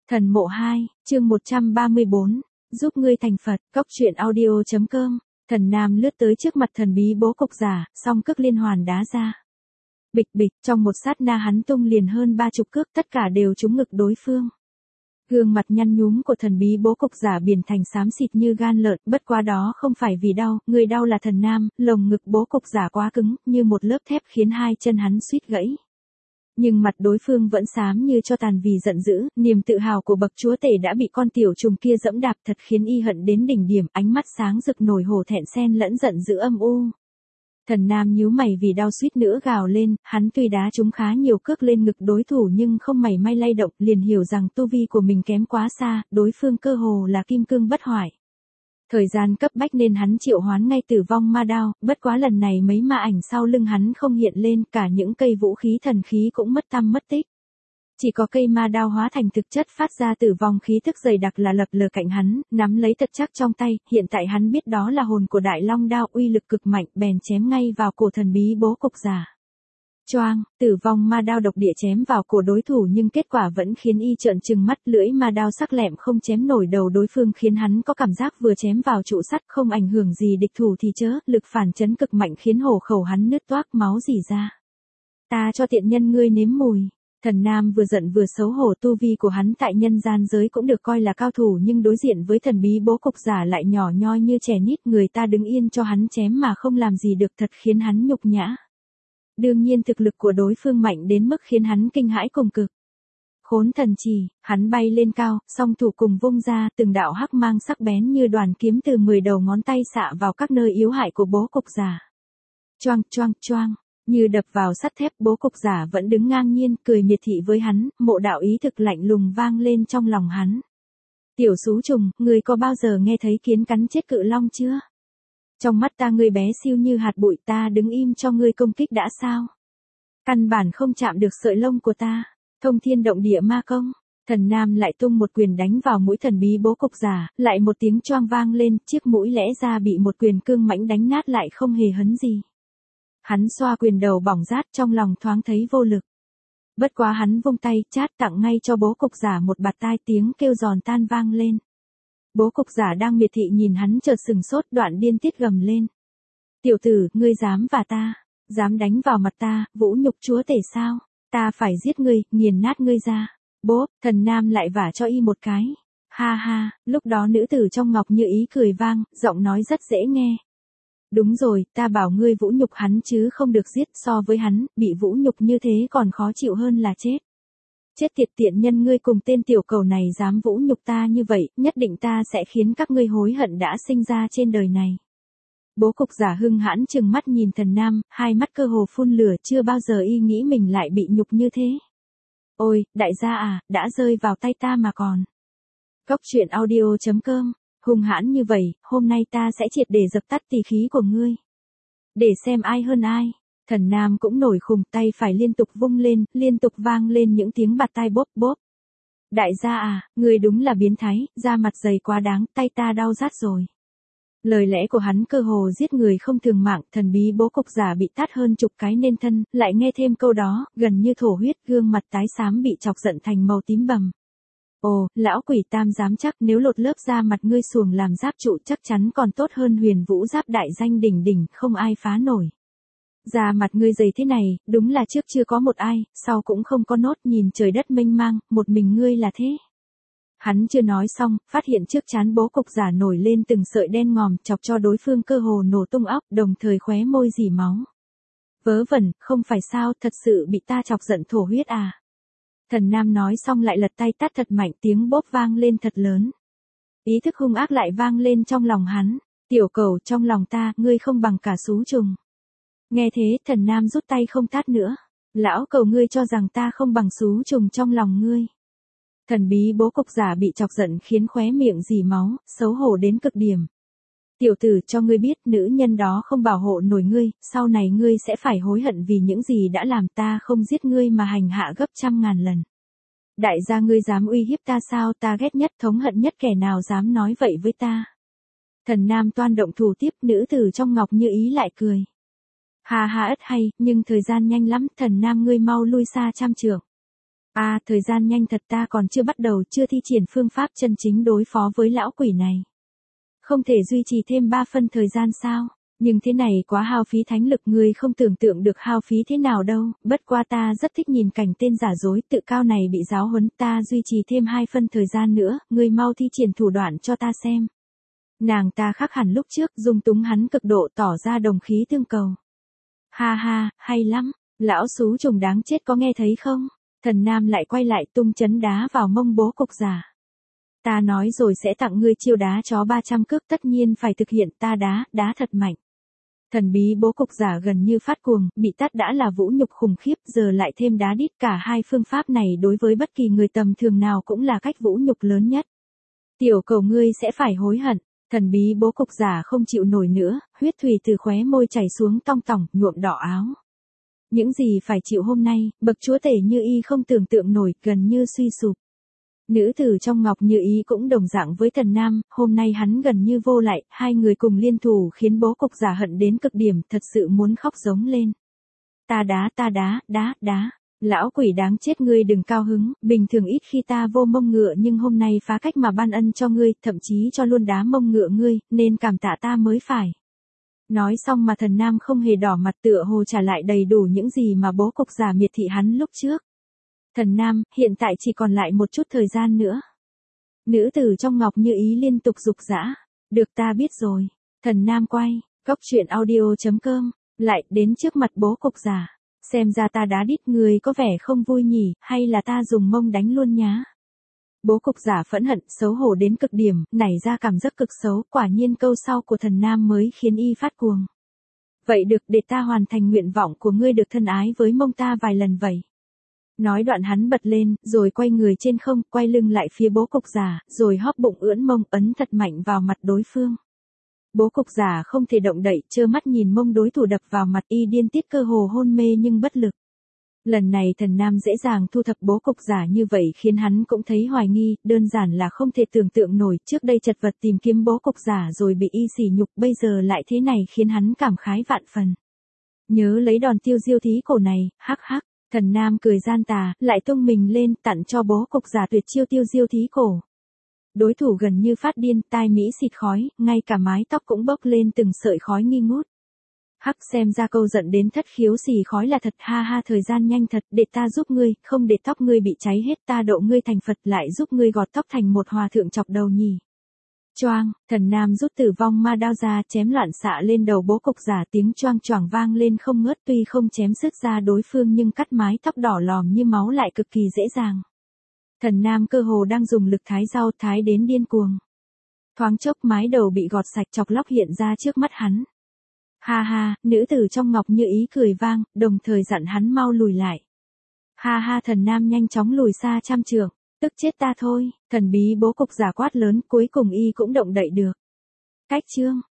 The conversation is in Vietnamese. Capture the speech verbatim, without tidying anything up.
Thần mộ hai, chương một trăm ba mươi bốn, giúp ngươi thành Phật, cóc truyện audio.com. Thần nam lướt tới trước mặt thần bí bố cục giả, song cước liên hoàn đá ra. Bịch bịch, trong một sát na hắn tung liền hơn ba chục cước, tất cả đều trúng ngực đối phương. Gương mặt nhăn nhúm của thần bí bố cục giả biển thành xám xịt như gan lợn, bất quá đó không phải vì đau, người đau là thần nam, lồng ngực bố cục giả quá cứng, như một lớp thép khiến hai chân hắn suýt gãy. Nhưng mặt đối phương vẫn xám như cho tàn vì giận dữ, niềm tự hào của bậc chúa tể đã bị con tiểu trùng kia dẫm đạp, thật khiến y hận đến đỉnh điểm, ánh mắt sáng rực nổi hổ thẹn xen lẫn giận dữ âm u. Thần nam nhíu mày vì đau suýt nữa gào lên, hắn tuy đá trúng khá nhiều cước lên ngực đối thủ nhưng không mảy may lay động, liền hiểu rằng tu vi của mình kém quá xa, đối phương cơ hồ là kim cương bất hoại. Thời gian cấp bách nên hắn triệu hoán ngay tử vong ma đao, bất quá lần này mấy ma ảnh sau lưng hắn không hiện lên, cả những cây vũ khí thần khí cũng mất tăm mất tích. Chỉ có cây ma đao hóa thành thực chất phát ra tử vong khí thức dày đặc là lập lờ cạnh hắn, nắm lấy thật chắc trong tay, hiện tại hắn biết đó là hồn của đại long đao, uy lực cực mạnh, bèn chém ngay vào cổ thần bí bố cục giả. Choang, tử vong ma đao độc địa chém vào cổ đối thủ nhưng kết quả vẫn khiến y trợn trừng mắt, lưỡi ma đao sắc lẹm không chém nổi đầu đối phương khiến hắn có cảm giác vừa chém vào trụ sắt không ảnh hưởng gì địch thủ thì chớ, lực phản chấn cực mạnh khiến hổ khẩu hắn nứt toác máu rỉ ra. Ta cho tiện nhân ngươi nếm mùi. Thần nam vừa giận vừa xấu hổ, tu vi của hắn tại nhân gian giới cũng được coi là cao thủ nhưng đối diện với thần bí bố cục giả lại nhỏ nhoi như trẻ nít, người ta đứng yên cho hắn chém mà không làm gì được, thật khiến hắn nhục nhã. Đương nhiên thực lực của đối phương mạnh đến mức khiến hắn kinh hãi cùng cực. Khốn thần trì, hắn bay lên cao, song thủ cùng vung ra, từng đạo hắc mang sắc bén như đoàn kiếm từ mười đầu ngón tay xạ vào các nơi yếu hại của bố cục giả. Choang choang choang, như đập vào sắt thép, bố cục giả vẫn đứng ngang nhiên, cười miệt thị với hắn, mộ đạo ý thực lạnh lùng vang lên trong lòng hắn. Tiểu xú trùng, ngươi có bao giờ nghe thấy kiến cắn chết cự long chưa? Trong mắt ta ngươi bé siêu như hạt bụi, ta đứng im cho ngươi công kích đã sao? Căn bản không chạm được sợi lông của ta. Thông thiên động địa ma công. Thần nam lại tung một quyền đánh vào mũi thần bí bố cục giả, lại một tiếng choang vang lên, chiếc mũi lẽ ra bị một quyền cương mãnh đánh nát lại không hề hấn gì. Hắn xoa quyền đầu bỏng rát, trong lòng thoáng thấy vô lực. Bất quá hắn vung tay chát tặng ngay cho bố cục giả một bạt tai, tiếng kêu giòn tan vang lên. Bố cục giả đang miệt thị nhìn hắn chợt sừng sốt, đoạn điên tiết gầm lên. Tiểu tử, ngươi dám và ta, dám đánh vào mặt ta, vũ nhục chúa tể sao? Ta phải giết ngươi, nghiền nát ngươi ra. Bố, thần nam lại vả cho y một cái. Ha ha, lúc đó nữ tử trong ngọc như ý cười vang, giọng nói rất dễ nghe. Đúng rồi, ta bảo ngươi vũ nhục hắn chứ không được giết, so với hắn, bị vũ nhục như thế còn khó chịu hơn là chết. Chết tiệt tiện nhân, ngươi cùng tên tiểu cầu này dám vũ nhục ta như vậy, nhất định ta sẽ khiến các ngươi hối hận đã sinh ra trên đời này. Bố cục giả hưng hãn trừng mắt nhìn thần nam, hai mắt cơ hồ phun lửa, chưa bao giờ y nghĩ mình lại bị nhục như thế. Ôi, đại gia à, đã rơi vào tay ta mà còn. Cóc truyện audio.com, hung hãn như vậy, hôm nay ta sẽ triệt để dập tắt tỳ khí của ngươi. Để xem ai hơn ai. Thần nam cũng nổi khùng, tay phải liên tục vung lên, liên tục vang lên những tiếng bạt tai bốp bốp. Đại gia à, ngươi đúng là biến thái, da mặt dày quá đáng, tay ta đau rát rồi. Lời lẽ của hắn cơ hồ giết người không thường mạng, thần bí bố cục giả bị tát hơn chục cái nên thân, lại nghe thêm câu đó, gần như thổ huyết, gương mặt tái xám bị chọc giận thành màu tím bầm. Ồ, lão quỷ tam dám chắc nếu lột lớp da mặt ngươi xuồng làm giáp trụ chắc chắn còn tốt hơn huyền vũ giáp đại danh đỉnh đỉnh, không ai phá nổi. Da mặt ngươi dày thế này, đúng là trước chưa có một ai, sau cũng không có nốt, nhìn trời đất mênh mang, một mình ngươi là thế. Hắn chưa nói xong, phát hiện trước trán bố cục giả nổi lên từng sợi đen ngòm, chọc cho đối phương cơ hồ nổ tung óc, đồng thời khóe môi rỉ máu. Vớ vẩn, không phải sao, thật sự bị ta chọc giận thổ huyết à. Thần nam nói xong lại lật tay tát thật mạnh, tiếng bốp vang lên thật lớn. Ý thức hung ác lại vang lên trong lòng hắn. Tiểu cầu, trong lòng ta, ngươi không bằng cả xú trùng. Nghe thế, thần nam rút tay không tát nữa. Lão cầu, ngươi cho rằng ta không bằng xú trùng trong lòng ngươi. Thần bí bố cục giả bị chọc giận khiến khóe miệng rỉ máu, xấu hổ đến cực điểm. Tiểu tử, cho ngươi biết, nữ nhân đó không bảo hộ nổi ngươi, sau này ngươi sẽ phải hối hận vì những gì đã làm, ta không giết ngươi mà hành hạ gấp trăm ngàn lần. Đại gia, ngươi dám uy hiếp ta sao? Ta ghét nhất, thống hận nhất kẻ nào dám nói vậy với ta. Thần nam toan động thủ tiếp, nữ tử trong ngọc như ý lại cười. Ha ha, ất hay, nhưng thời gian nhanh lắm, thần nam ngươi mau lui xa trăm trượng. À, thời gian nhanh thật, ta còn chưa bắt đầu, chưa thi triển phương pháp chân chính đối phó với lão quỷ này. Không thể duy trì thêm ba phân thời gian sao? Nhưng thế này quá hao phí thánh lực, ngươi không tưởng tượng được hao phí thế nào đâu, bất qua ta rất thích nhìn cảnh tên giả dối tự cao này bị giáo huấn, ta duy trì thêm hai phân thời gian nữa, ngươi mau thi triển thủ đoạn cho ta xem. Nàng ta khác hẳn lúc trước, dung túng hắn cực độ, tỏ ra đồng khí tương cầu. Ha ha, hay lắm, lão xú trùng đáng chết, có nghe thấy không? Thần nam lại quay lại tung chấn đá vào mông bố cục giả. Ta nói rồi sẽ tặng ngươi chiêu đá chó ba trăm cước, tất nhiên phải thực hiện, ta đá, đá thật mạnh. Thần bí bố cục giả gần như phát cuồng, bị tát đã là vũ nhục khủng khiếp, giờ lại thêm đá đít, cả hai phương pháp này đối với bất kỳ người tầm thường nào cũng là cách vũ nhục lớn nhất. Tiểu cầu ngươi sẽ phải hối hận. Thần bí bố cục giả không chịu nổi nữa, huyết thủy từ khóe môi chảy xuống tong tỏng, nhuộm đỏ áo. Những gì phải chịu hôm nay, bậc chúa tể Như Ý không tưởng tượng nổi, gần như suy sụp. Nữ tử trong Ngọc Như Ý cũng đồng dạng với thần nam, hôm nay hắn gần như vô lại, hai người cùng liên thủ khiến bố cục giả hận đến cực điểm, thật sự muốn khóc giống lên. Ta đá, ta đá, đá, đá. Lão quỷ đáng chết, ngươi đừng cao hứng, bình thường ít khi ta vô mông ngựa, nhưng hôm nay phá cách mà ban ân cho ngươi, thậm chí cho luôn đá mông ngựa ngươi, nên cảm tạ ta mới phải. Nói xong mà thần nam không hề đỏ mặt, tựa hồ trả lại đầy đủ những gì mà bố cục giả miệt thị hắn lúc trước. Thần nam, hiện tại chỉ còn lại một chút thời gian nữa. Nữ tử trong Ngọc Như Ý liên tục giục giã. Được, ta biết rồi. Thần nam quay, cốc truyện audio chấm com, lại đến trước mặt bố cục giả. Xem ra ta đá đít người có vẻ không vui nhỉ, hay là ta dùng mông đánh luôn nhá. Bố cục giả phẫn hận, xấu hổ đến cực điểm, nảy ra cảm giác cực xấu, quả nhiên câu sau của thần nam mới khiến y phát cuồng. Vậy được, để ta hoàn thành nguyện vọng của ngươi, được thân ái với mông ta vài lần vậy. Nói đoạn hắn bật lên, rồi quay người trên không, quay lưng lại phía bố cục giả, rồi hóp bụng ưỡn mông, ấn thật mạnh vào mặt đối phương. Bố cục giả không thể động đậy, trơ mắt nhìn mông đối thủ đập vào mặt, y điên tiết cơ hồ hôn mê nhưng bất lực. Lần này thần nam dễ dàng thu thập bố cục giả như vậy khiến hắn cũng thấy hoài nghi, đơn giản là không thể tưởng tượng nổi, trước đây chật vật tìm kiếm bố cục giả rồi bị y sỉ nhục, bây giờ lại thế này khiến hắn cảm khái vạn phần. Nhớ lấy đòn tiêu diêu thí cổ này, hắc hắc, thần nam cười gian tà, lại tung mình lên, tặng cho bố cục giả tuyệt chiêu tiêu diêu thí cổ. Đối thủ gần như phát điên, tai mỹ xịt khói, ngay cả mái tóc cũng bốc lên từng sợi khói nghi ngút. Hắc, xem ra câu giận đến thất khiếu xì khói là thật, ha ha, thời gian nhanh thật, để ta giúp ngươi, không để tóc ngươi bị cháy hết, ta độ ngươi thành Phật, lại giúp ngươi gọt tóc thành một hòa thượng chọc đầu nhỉ. Choang, thần nam rút tử vong ma đao ra, chém loạn xạ lên đầu bố cục giả, tiếng choang choảng vang lên không ngớt, tuy không chém sứt da đối phương nhưng cắt mái tóc đỏ lòm như máu lại cực kỳ dễ dàng. Thần nam cơ hồ đang dùng lực thái rau, thái đến điên cuồng. Thoáng chốc mái đầu bị gọt sạch, chọc lóc hiện ra trước mắt hắn. Ha ha, nữ tử trong Ngọc Như Ý cười vang, đồng thời dặn hắn mau lùi lại. Ha ha, thần nam nhanh chóng lùi xa trăm trượng, tức chết ta thôi, thần bí bố cục giả quát lớn, cuối cùng y cũng động đậy được. Cách chương.